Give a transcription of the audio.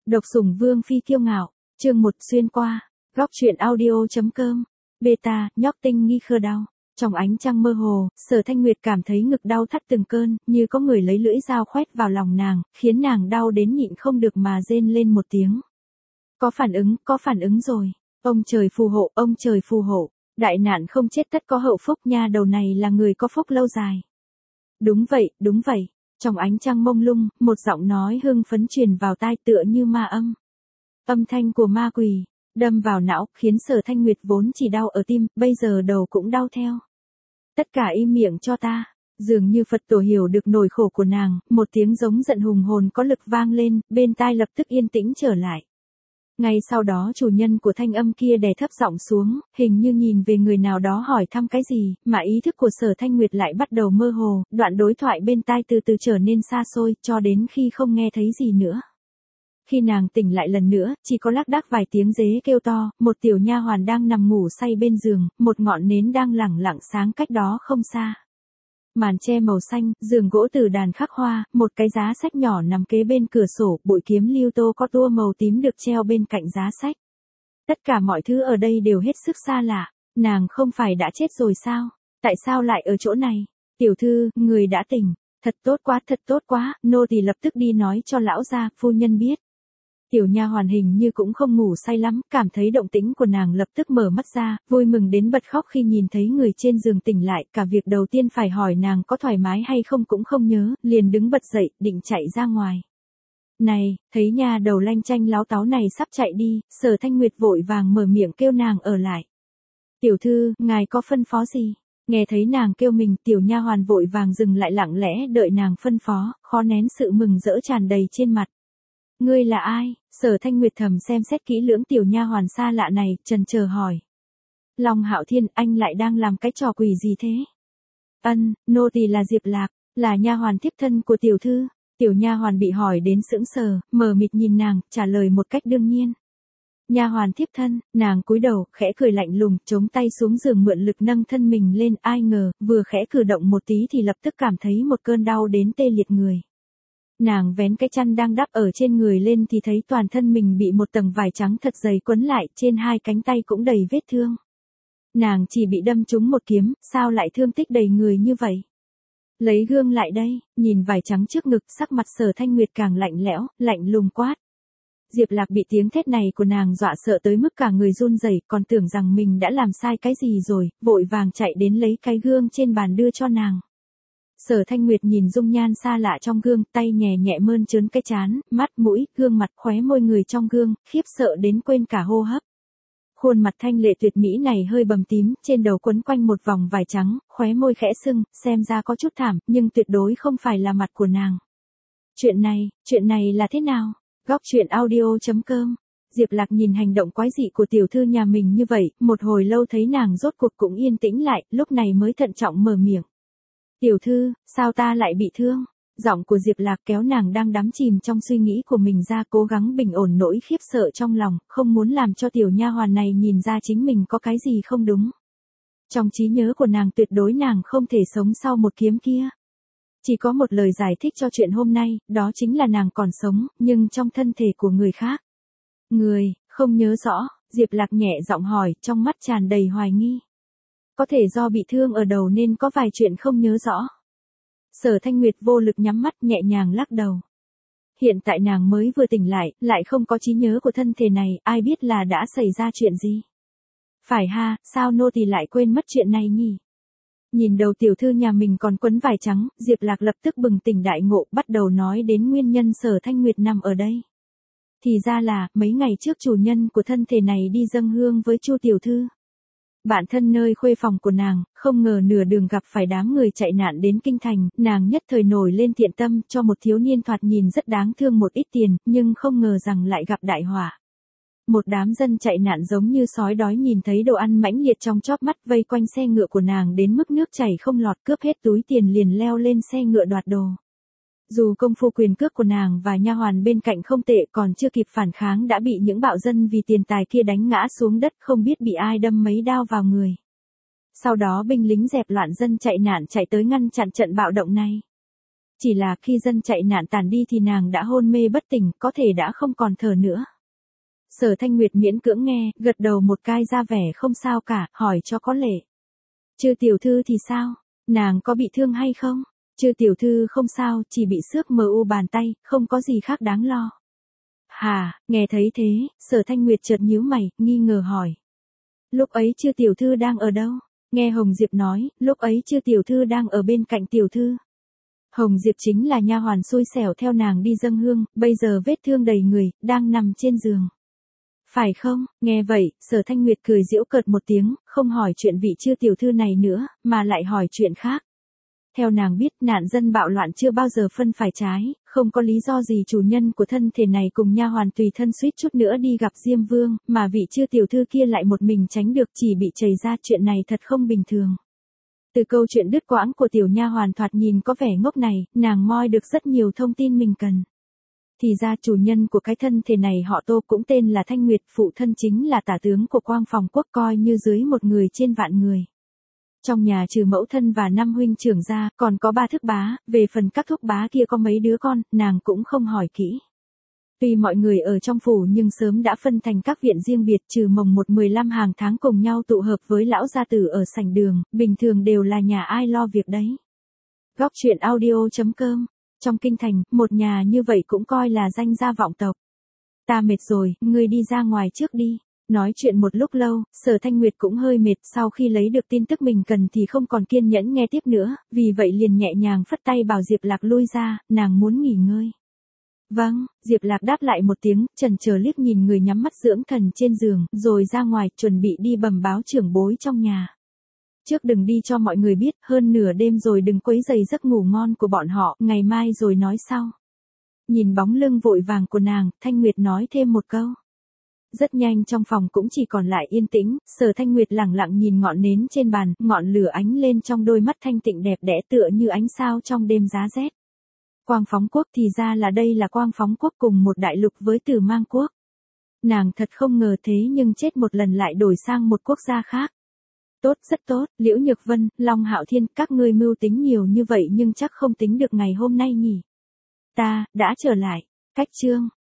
Độc sủng vương phi kiêu ngạo, chương 1 xuyên qua, góc truyện audio.com, beta, nhóc tinh nghi khơ đau. Trong ánh trăng mơ hồ, Sở Thanh Nguyệt cảm thấy ngực đau thắt từng cơn, như có người lấy lưỡi dao khoét vào lòng nàng, khiến nàng đau đến nhịn không được mà rên lên một tiếng. Có phản ứng rồi. Ông trời phù hộ, ông trời phù hộ. Đại nạn không chết tất có hậu phúc, nha đầu này là người có phúc lâu dài. Đúng vậy. Trong ánh trăng mông lung, một giọng nói hưng phấn truyền vào tai tựa như ma âm. Âm thanh của ma quỷ, đâm vào não, khiến Sở Thanh Nguyệt vốn chỉ đau ở tim, bây giờ đầu cũng đau theo. Tất cả im miệng cho ta. Dường như Phật tổ hiểu được nỗi khổ của nàng, một tiếng giống giận hùng hồn có lực vang lên, bên tai lập tức yên tĩnh trở lại. Ngay sau đó chủ nhân của thanh âm kia đè thấp giọng xuống, hình như nhìn về người nào đó hỏi thăm cái gì, mà ý thức của Sở Thanh Nguyệt lại bắt đầu mơ hồ, đoạn đối thoại bên tai từ từ trở nên xa xôi, cho đến khi không nghe thấy gì nữa. Khi nàng tỉnh lại lần nữa, chỉ có lác đác vài tiếng dế kêu to, một tiểu nha hoàn đang nằm ngủ say bên giường, một ngọn nến đang lẳng lặng sáng cách đó không xa. Màn che màu xanh, giường gỗ từ đàn khắc hoa, một cái giá sách nhỏ nằm kế bên cửa sổ, bụi kiếm lưu tô có tua màu tím được treo bên cạnh giá sách. Tất cả mọi thứ ở đây đều hết sức xa lạ, nàng không phải đã chết rồi sao? Tại sao lại ở chỗ này? Tiểu thư, người đã tỉnh, thật tốt quá, nô tỳ lập tức đi nói cho lão gia, phu nhân biết. Tiểu nha hoàn hình như cũng không ngủ say lắm, cảm thấy động tĩnh của nàng lập tức mở mắt ra, vui mừng đến bật khóc khi nhìn thấy người trên giường tỉnh lại, cả việc đầu tiên phải hỏi nàng có thoải mái hay không cũng không nhớ, liền đứng bật dậy, định chạy ra ngoài. Này, thấy nha đầu lanh chanh láo táo này sắp chạy đi, Sở Thanh Nguyệt vội vàng mở miệng kêu nàng ở lại. Tiểu thư, ngài có phân phó gì? Nghe thấy nàng kêu mình, tiểu nha hoàn vội vàng dừng lại lặng lẽ đợi nàng phân phó, khó nén sự mừng rỡ tràn đầy trên mặt. Ngươi là ai? Sở Thanh Nguyệt thầm xem xét kỹ lưỡng tiểu nha hoàn xa lạ này, chần chờ hỏi. Long Hạo Thiên, anh lại đang làm cái trò quỷ gì thế? Nô tỳ là Diệp Lạc, là nha hoàn tiếp thân của tiểu thư. Tiểu nha hoàn bị hỏi đến sững sờ, mờ mịt nhìn nàng, trả lời một cách đương nhiên. Nha hoàn tiếp thân, nàng cúi đầu, khẽ cười lạnh lùng, chống tay xuống giường mượn lực nâng thân mình lên, ai ngờ, vừa khẽ cử động một tí thì lập tức cảm thấy một cơn đau đến tê liệt người. Nàng vén cái chăn đang đắp ở trên người lên thì thấy toàn thân mình bị một tầng vải trắng thật dày quấn lại, trên hai cánh tay cũng đầy vết thương. Nàng chỉ bị đâm trúng một kiếm, sao lại thương tích đầy người như vậy? Lấy gương lại đây, nhìn vải trắng trước ngực, sắc mặt Sở Thanh Nguyệt càng lạnh lẽo, lạnh lùng quát. Diệp Lạc bị tiếng thét này của nàng dọa sợ tới mức cả người run rẩy, còn tưởng rằng mình đã làm sai cái gì rồi, vội vàng chạy đến lấy cái gương trên bàn đưa cho nàng. Sở Thanh Nguyệt nhìn dung nhan xa lạ trong gương, tay nhẹ nhẹ mơn trớn cái trán, mắt mũi, gương mặt, khóe môi người trong gương, khiếp sợ đến quên cả hô hấp. Khuôn mặt thanh lệ tuyệt mỹ này hơi bầm tím, trên đầu quấn quanh một vòng vải trắng, khóe môi khẽ sưng, xem ra có chút thảm, nhưng tuyệt đối không phải là mặt của nàng. Chuyện này là thế nào? Góc truyện audio.com. Diệp Lạc nhìn hành động quái dị của tiểu thư nhà mình như vậy, một hồi lâu thấy nàng rốt cuộc cũng yên tĩnh lại, lúc này mới thận trọng mở miệng. Tiểu thư, sao ta lại bị thương? Giọng của Diệp Lạc kéo nàng đang đắm chìm trong suy nghĩ của mình ra, cố gắng bình ổn nỗi khiếp sợ trong lòng, không muốn làm cho tiểu nha hoàn này nhìn ra chính mình có cái gì không đúng. Trong trí nhớ của nàng tuyệt đối nàng không thể sống sau một kiếm kia. Chỉ có một lời giải thích cho chuyện hôm nay, đó chính là nàng còn sống, nhưng trong thân thể của người khác. Người, không nhớ rõ, Diệp Lạc nhẹ giọng hỏi, trong mắt tràn đầy hoài nghi. Có thể do bị thương ở đầu nên có vài chuyện không nhớ rõ. Sở Thanh Nguyệt vô lực nhắm mắt nhẹ nhàng lắc đầu. Hiện tại nàng mới vừa tỉnh lại không có trí nhớ của thân thể này, ai biết là đã xảy ra chuyện gì. Phải ha, sao nô tỳ lại quên mất chuyện này nhỉ? Nhìn đầu tiểu thư nhà mình còn quấn vải trắng, Diệp Lạc lập tức bừng tỉnh đại ngộ, bắt đầu nói đến nguyên nhân Sở Thanh Nguyệt nằm ở đây. Thì ra là, mấy ngày trước chủ nhân của thân thể này đi dâng hương với Chu tiểu thư. Bạn thân nơi khuê phòng của nàng, không ngờ nửa đường gặp phải đám người chạy nạn đến kinh thành, nàng nhất thời nổi lên thiện tâm cho một thiếu niên thoạt nhìn rất đáng thương một ít tiền, nhưng không ngờ rằng lại gặp đại họa. Một đám dân chạy nạn giống như sói đói nhìn thấy đồ ăn mãnh liệt trong chóp mắt, vây quanh xe ngựa của nàng đến mức nước chảy không lọt, cướp hết túi tiền liền leo lên xe ngựa đoạt đồ. Dù công phu quyền cước của nàng và nha hoàn bên cạnh không tệ, còn chưa kịp phản kháng đã bị những bạo dân vì tiền tài kia đánh ngã xuống đất, không biết bị ai đâm mấy đao vào người. Sau đó binh lính dẹp loạn dân chạy nạn chạy tới ngăn chặn trận bạo động này. chỉ là khi dân chạy nạn tản đi thì nàng đã hôn mê bất tỉnh, có thể đã không còn thở nữa. Sở Thanh Nguyệt miễn cưỡng nghe, gật đầu một cái ra vẻ không sao cả, hỏi cho có lệ. Chư tiểu thư thì sao? Nàng có bị thương hay không? Chư tiểu thư không sao, chỉ bị xước mờ u bàn tay, không có gì khác đáng lo. Hà, nghe thấy thế, Sở Thanh Nguyệt chợt nhíu mày, nghi ngờ hỏi. Lúc ấy chư tiểu thư đang ở đâu? Nghe Hồng Diệp nói, lúc ấy chư tiểu thư đang ở bên cạnh tiểu thư. Hồng Diệp chính là nha hoàn xui xẻo theo nàng đi dâng hương, bây giờ vết thương đầy người, đang nằm trên giường. Phải không? Nghe vậy, Sở Thanh Nguyệt cười giễu cợt một tiếng, không hỏi chuyện vị chư tiểu thư này nữa, mà lại hỏi chuyện khác. Theo nàng biết, nạn dân bạo loạn chưa bao giờ phân phải trái, không có lý do gì chủ nhân của thân thể này cùng nha hoàn tùy thân suýt chút nữa đi gặp Diêm Vương, mà vị chư tiểu thư kia lại một mình tránh được, chỉ bị chảy ra, chuyện này thật không bình thường. Từ câu chuyện đứt quãng của tiểu nha hoàn thoạt nhìn có vẻ ngốc này, nàng moi được rất nhiều thông tin mình cần. Thì ra chủ nhân của cái thân thể này họ Tô, cũng tên là Thanh Nguyệt, phụ thân chính là tả tướng của Quang Phòng Quốc, coi như dưới một người trên vạn người. Trong nhà trừ mẫu thân và 5 huynh trưởng ra, còn có 3 thúc bá, về phần các thúc bá kia có mấy đứa con, nàng cũng không hỏi kỹ. Tuy mọi người ở trong phủ nhưng sớm đã phân thành các viện riêng biệt, trừ mồng 1-15 hàng tháng cùng nhau tụ hợp với lão gia tử ở sảnh đường, bình thường đều là nhà ai lo việc đấy. Góc truyện audio.com. Trong kinh thành, một nhà như vậy cũng coi là danh gia vọng tộc. Ta mệt rồi, ngươi đi ra ngoài trước đi. Nói chuyện một lúc lâu, Sở Thanh Nguyệt cũng hơi mệt, sau khi lấy được tin tức mình cần thì không còn kiên nhẫn nghe tiếp nữa, vì vậy liền nhẹ nhàng phất tay bảo Diệp Lạc lui ra, nàng muốn nghỉ ngơi. Vâng, Diệp Lạc đáp lại một tiếng, chần chờ liếc nhìn người nhắm mắt dưỡng thần trên giường, rồi ra ngoài, chuẩn bị đi bẩm báo trưởng bối trong nhà. Trước đừng đi cho mọi người biết, hơn nửa đêm rồi đừng quấy rầy giấc ngủ ngon của bọn họ, ngày mai rồi nói sau. Nhìn bóng lưng vội vàng của nàng, Thanh Nguyệt nói thêm một câu. Rất nhanh trong phòng cũng chỉ còn lại yên tĩnh, Sở Thanh Nguyệt lẳng lặng nhìn ngọn nến trên bàn, ngọn lửa ánh lên trong đôi mắt thanh tịnh đẹp đẽ tựa như ánh sao trong đêm giá rét. Quang Phóng Quốc, thì ra là đây là Quang Phóng Quốc cùng một đại lục với Tử Mang Quốc. Nàng thật không ngờ thế nhưng chết một lần lại đổi sang một quốc gia khác. Tốt, rất tốt, Liễu Nhược Vân, Long Hạo Thiên, các ngươi mưu tính nhiều như vậy nhưng chắc không tính được ngày hôm nay nhỉ. Ta, đã trở lại. Cách chương.